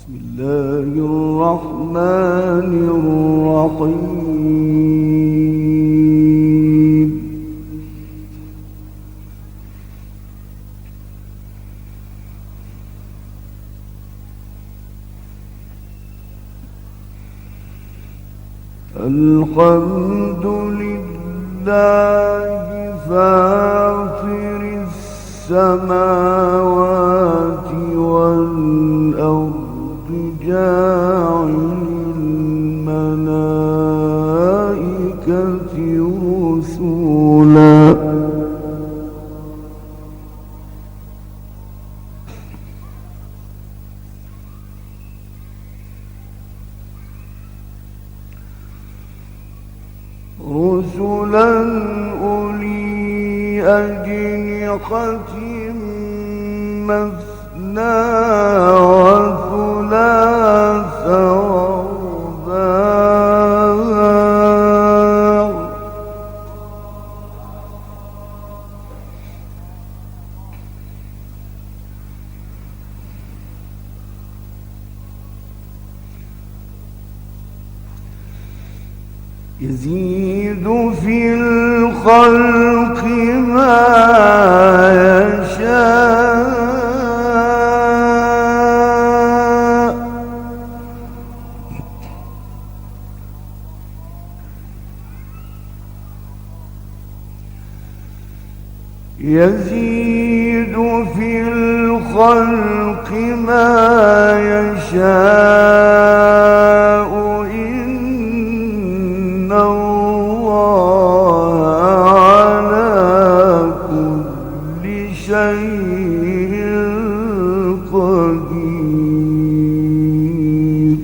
بسم الله الرحمن الرحيم. الحمد لله فاطر السماوات والأرض جاعل الملائكة رسلا أولي أجنحة مثنى وثلاث ورباع يزيد في الخلق ما يشاء يزيد في الخلق ما يشاء إن الله على كل شيء قدير.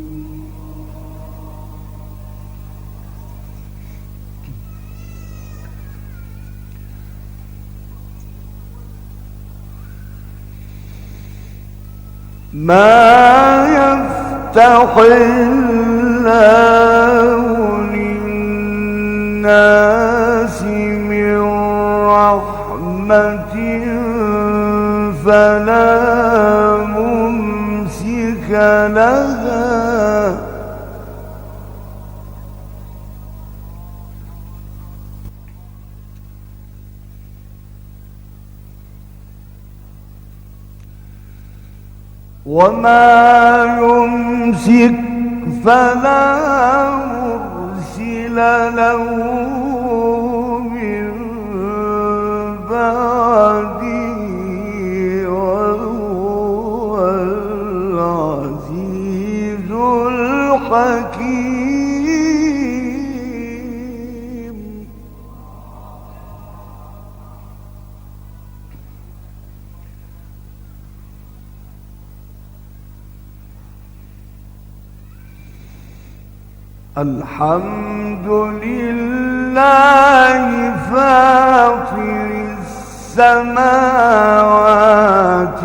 ما يفتح الله للناس من رحمة فلا ممسك لها وما يمسك فلا مرسل له من بعده وهو العزيز الحكيم. الحمد لله فاطر السماوات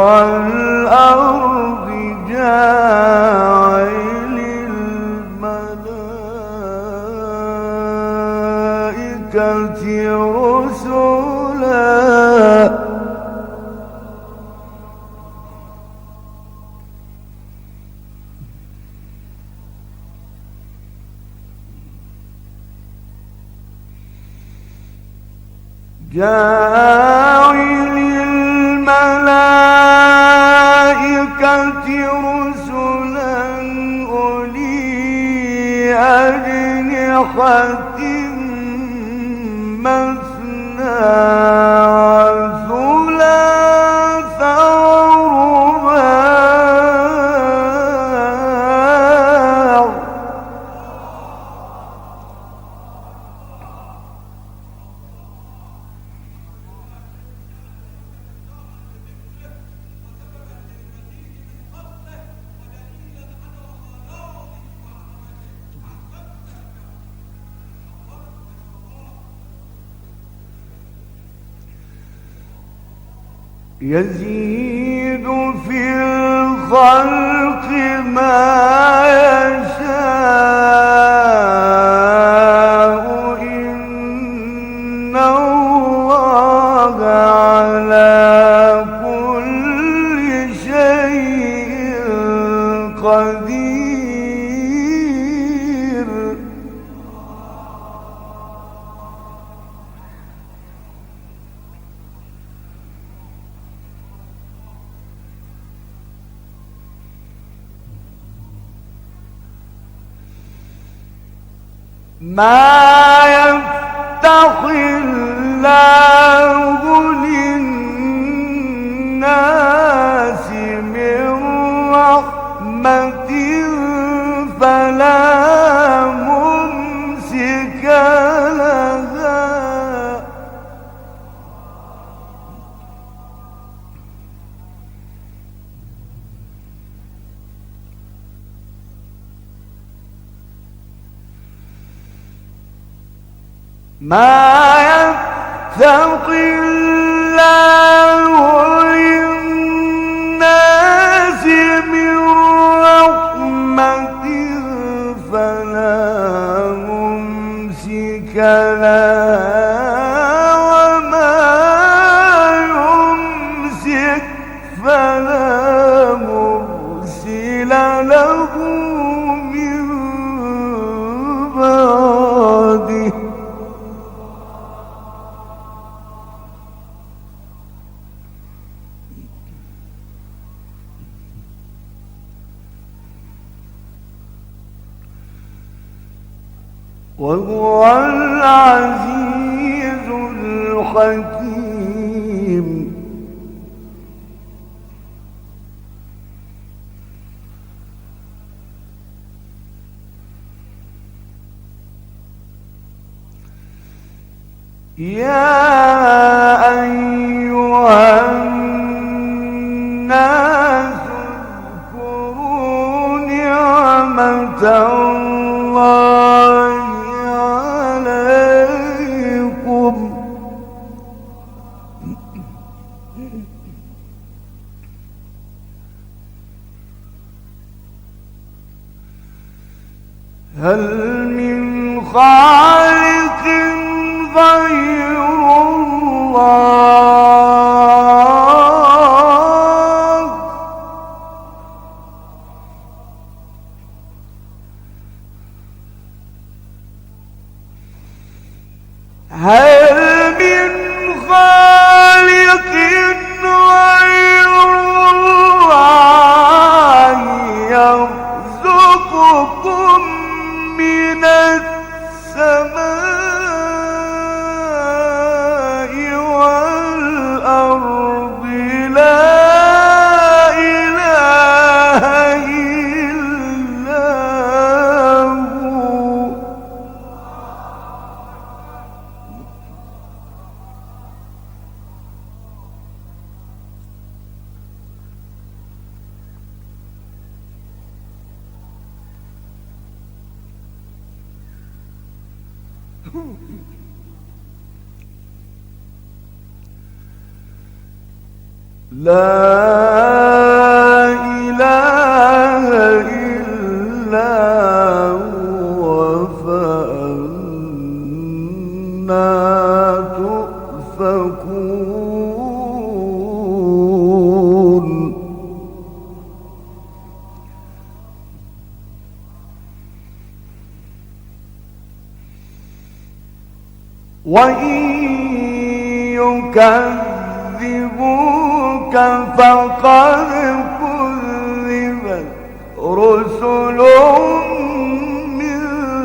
والأرض جاعل الملائكة رسلا جاعل الملائكة رسلا أولي أجنحة مثنى وثلاث ورباع يزيد في الخلق ما يشاء إن الله على كل شيء قدير ما يفتح الله للناس من رحمة فلا ممسك لها ما يفتح الله للناس من رحمة فلا ممسك لها وما يمسك فلا مرسل له من بعده وهو العزيز الحكيم يا أيها الناس اذكروا نعمة الله عليكم هل من خالق غير الله هل من خالق غير الله يرزقكم من السماء والأرض لا إله إلا هو لا إله إلا هو فأنا تؤفكون وإن يكذبوك فقد كذبت رسل من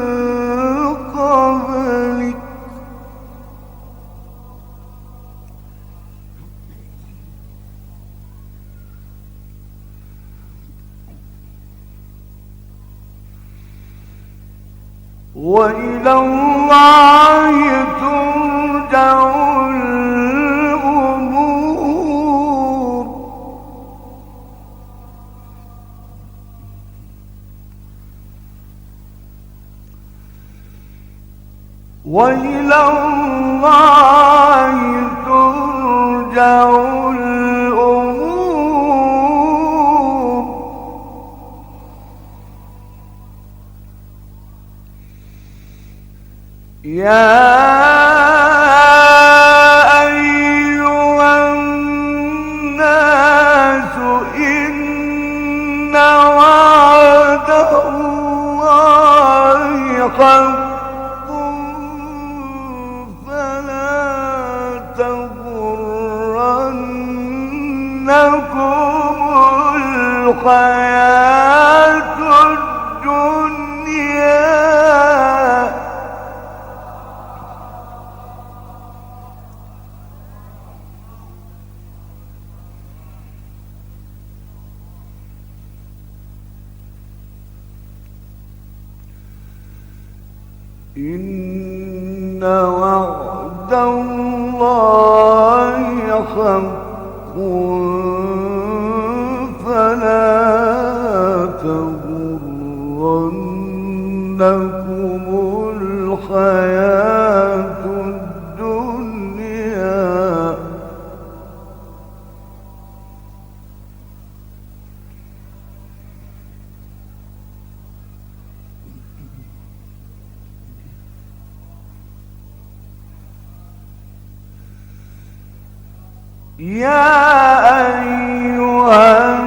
قبلك وإلى الله ترجع الأمور وإلى الله ترجع الأمور يا أيها الناس إن وعد حق فلا تغرنكم الحياة الدنيا إن وعد الله حق فلا تغرنكم الحياة الدنيا يا أيها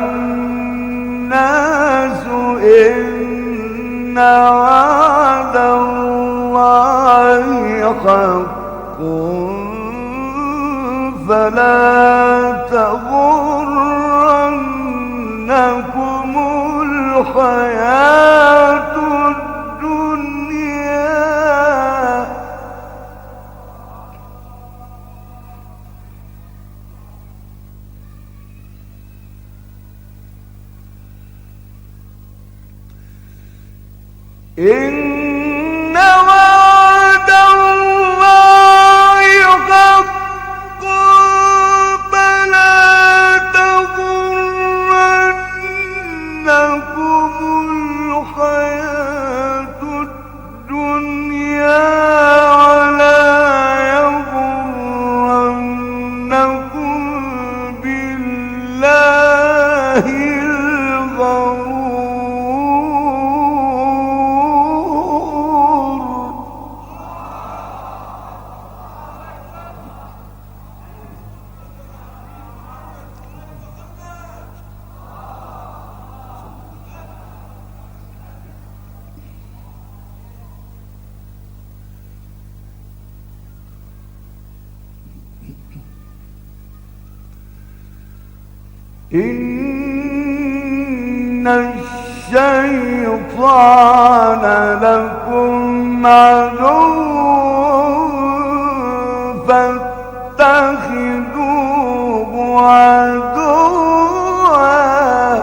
الناس إن وعد الله حق فلا تغرنكم الحياة الدنيا إن وعد الله حق فلا تغرنكم الحياة الدنيا ولا يغرنكم بالله الغرور إن الشيطان لكم عدو فاتخذوه عدوا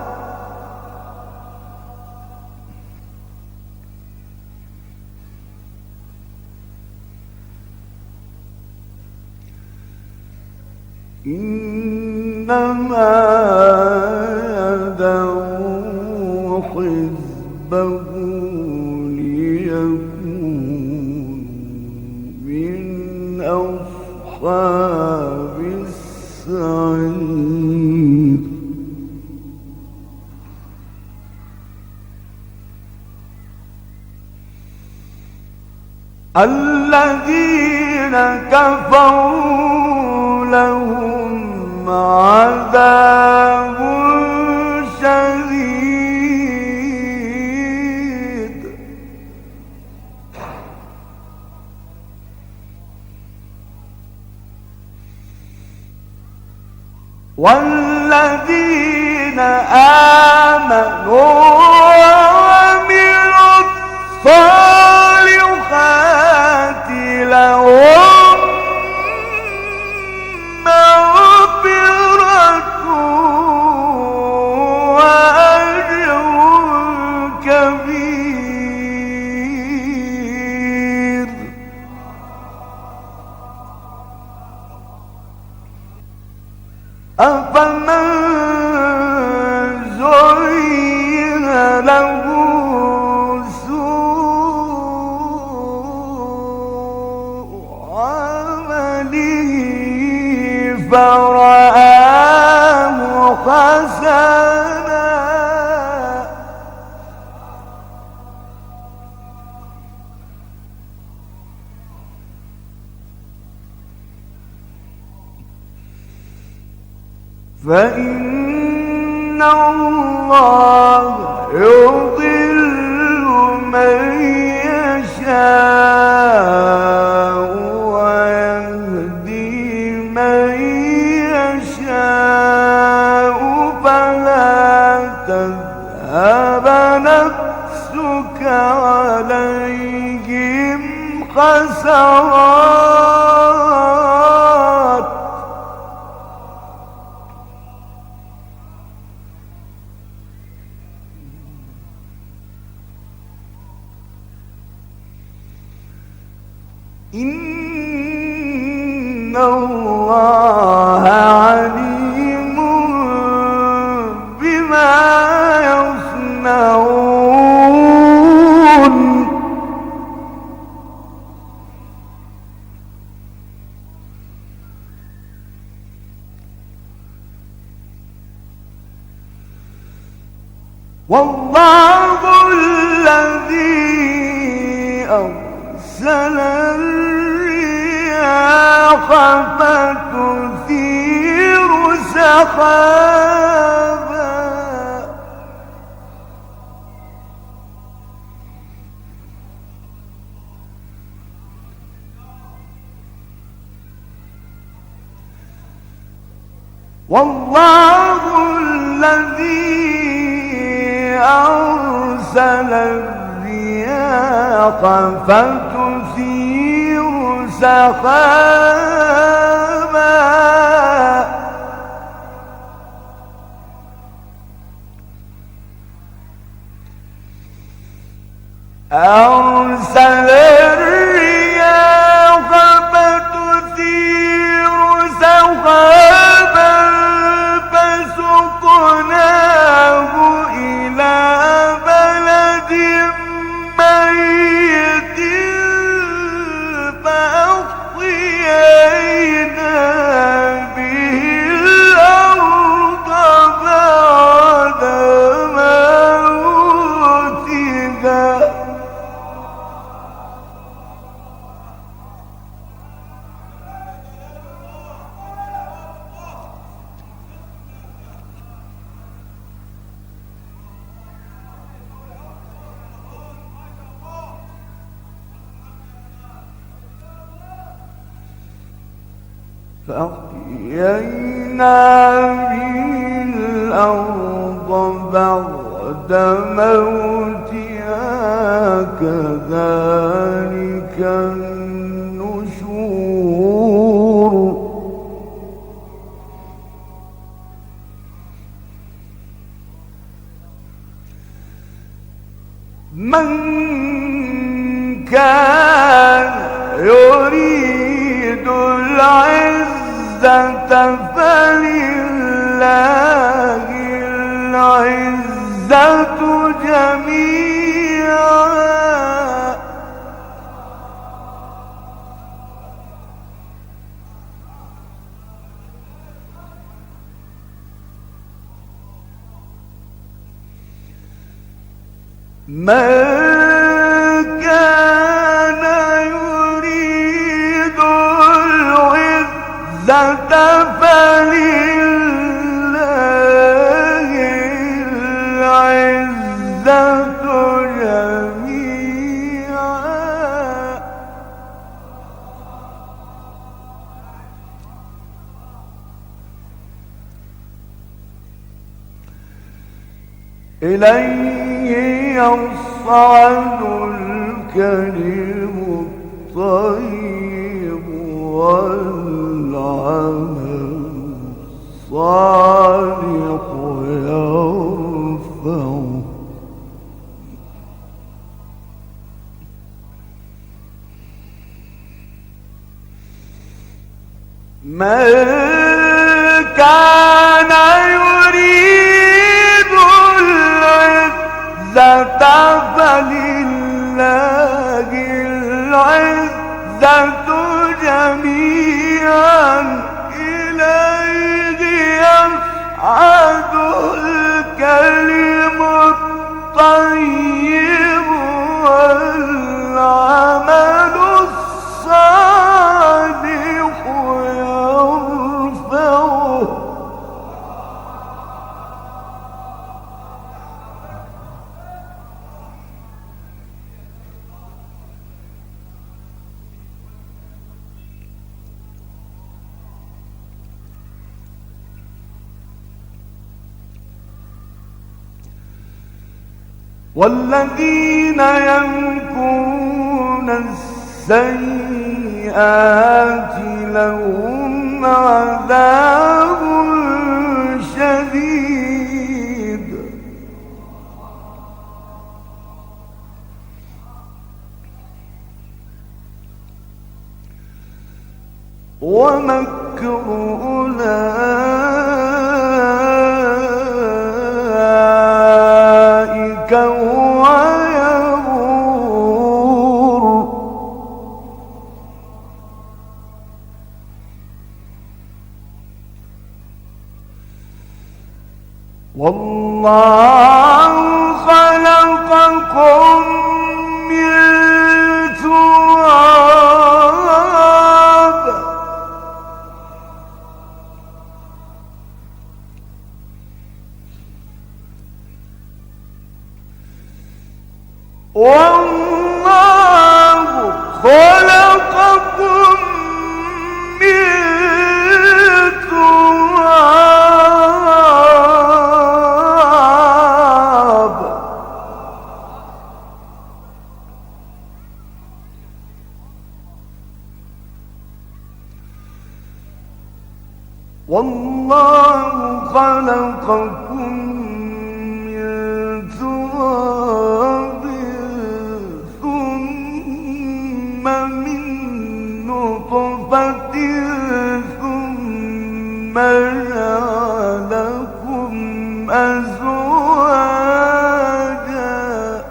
إنما يدعو حزبه ليكونوا من أصحاب السعير الذين كفروا لهم عذاب شديد والذين آمنوا وعملوا الصالحات لهم مغفرة وأجر كبير أفمن زين له فرآه حسنا فإن الله يضل من الثمرات إن الله عليم بما يصنعون والله الذي أرسل الرياح فتثير سحابا والله الذي أرسل الرياح فتثير سحابا أرسل الرياح فتثير سحابا فسقناه إلى بلد ميت فأحيينا به الأرض بعد موتها فأحيينا به الأرض بعد موتها كذلك النشور من كان يريد العزة فلله العزة جميعا من كان يريد العزة فلله العزة جميعا إليه يصعد الكلم الطيب والعمل الصالح يرفعه من كان يريد العزة فلله العزة جميعا إليه يصعد الكلم الطيب والعمل الصالح يرفعه والذين يمكرون السيئات لهم عذاب شديد ومكر أولئك هو يبور والله خلقكم من تراب والله خلقكم من تراب والله خلقكم من تراب ثم من نطفة ثم جعلكم أزواجا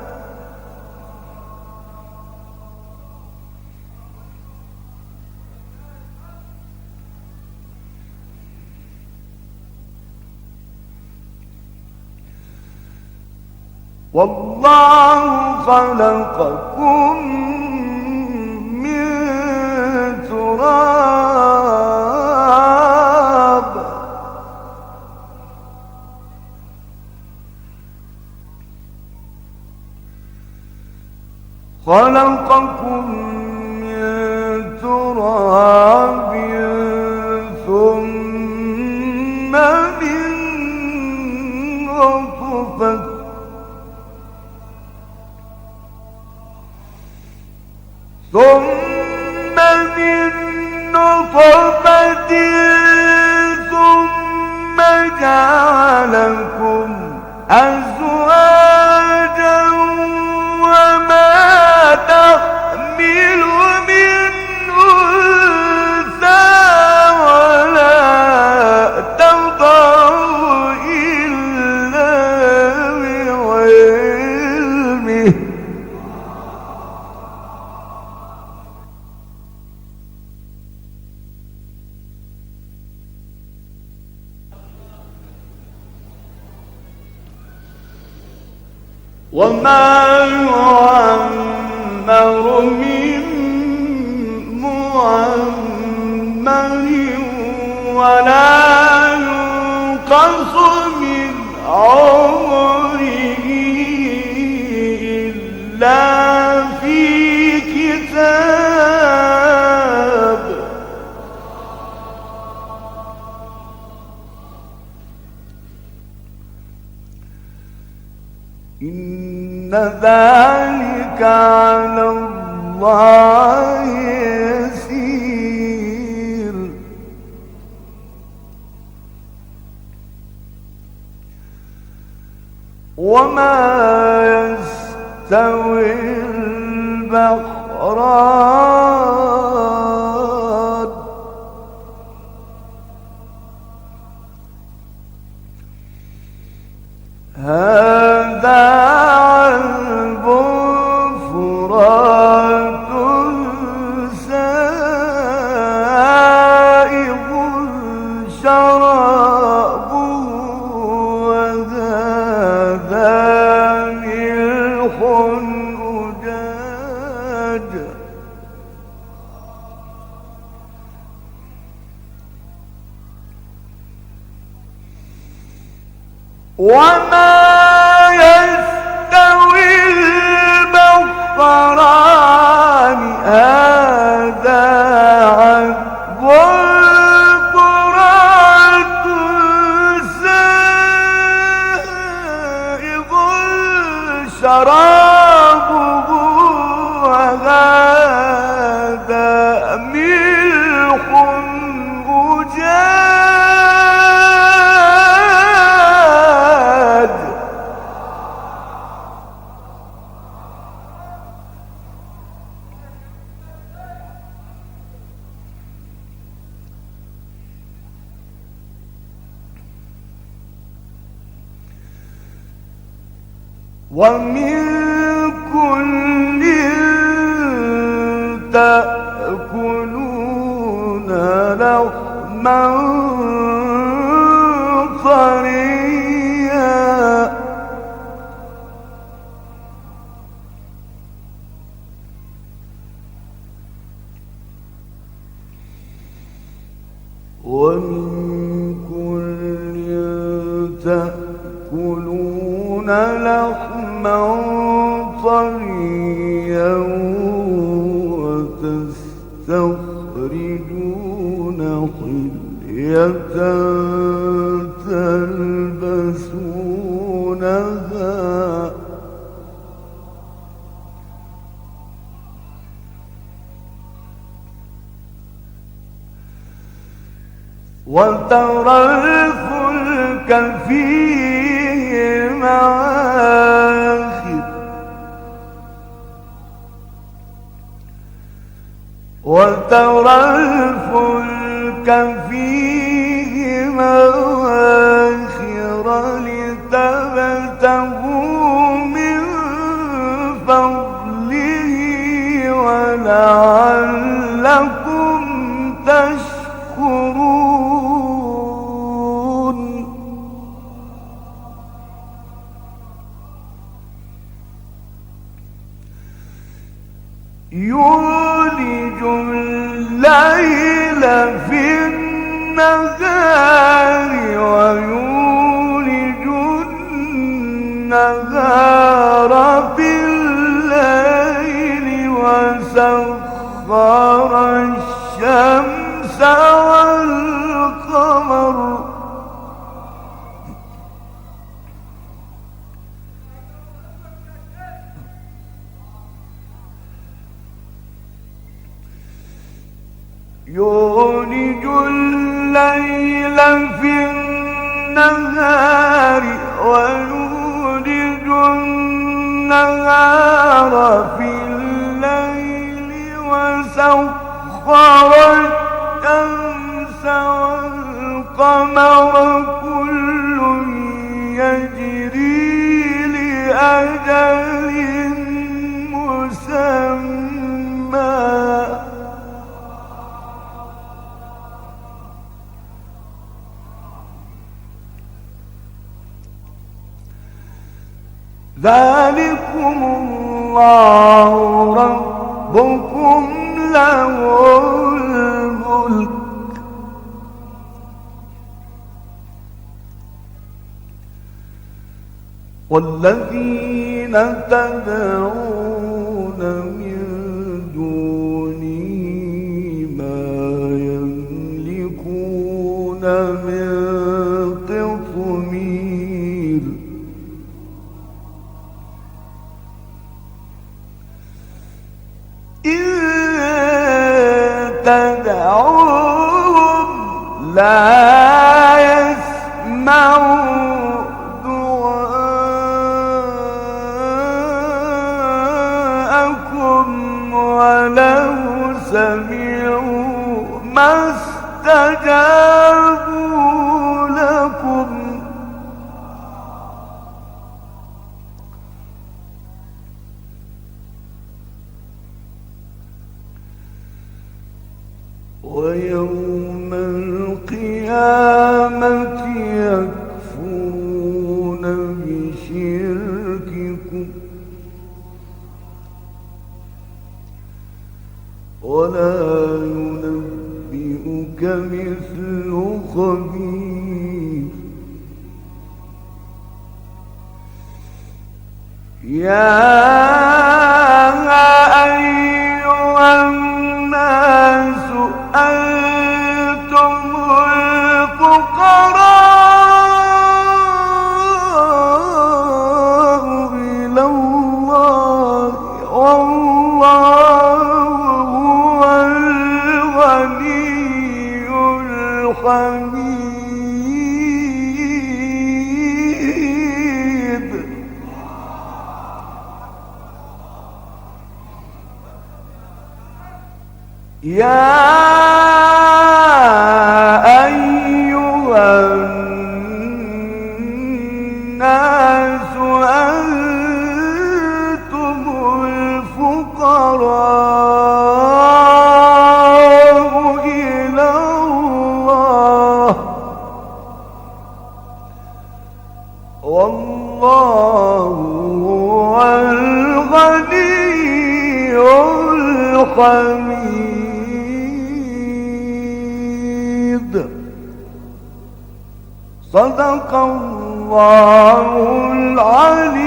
والله خلقكم من تراب خلقكم من تراب ثم من نطفة ثم من نطفة ثم جعلكم أزواجا وما تحمل من أنثى ولا تضع إلا بعلمه وما يعمر من معمر ولا ينقص من عمره إلا في كتاب إن ذلك على الله يسير وما يستوي البحران هذا عذب فرات سائغ شرابه وهذا ملح أجاج وما يستوي البحران هذا عذب فرات سائغ شرابه وهذا ومن كل تأكلون لحما طريا ومن كل تأكلون لحما طريا وتستخرجون حلية تلبسونها وترى الفلك فيه مواخر وترى الفلك فيه مواخر لتبتغوا من فضله ولعلكم تشكرون يولج الليل في النهار ويولج النهار في الليل وسخر الشمس والقمر يولج الليل في النهار ويولج النهار في الليل وسخر الشمس والقمر كل يجري لأجل مسمى ذلكم الله ربكم له الملك والذين تدعون من دونه ما يملكون من قطمير إن تدعوهم لا يسمعوا دعاءكم ولو سمعوا ما استجابوا لكم ويوم القيامة يكفرون بشرككم ولا ينبئك مثل خبير يا أيها الناس أنتم الفقراء إلى الله والله هو الغني الحميد يا أيها الناس والله هو الغني الحميد. صدق الله العلي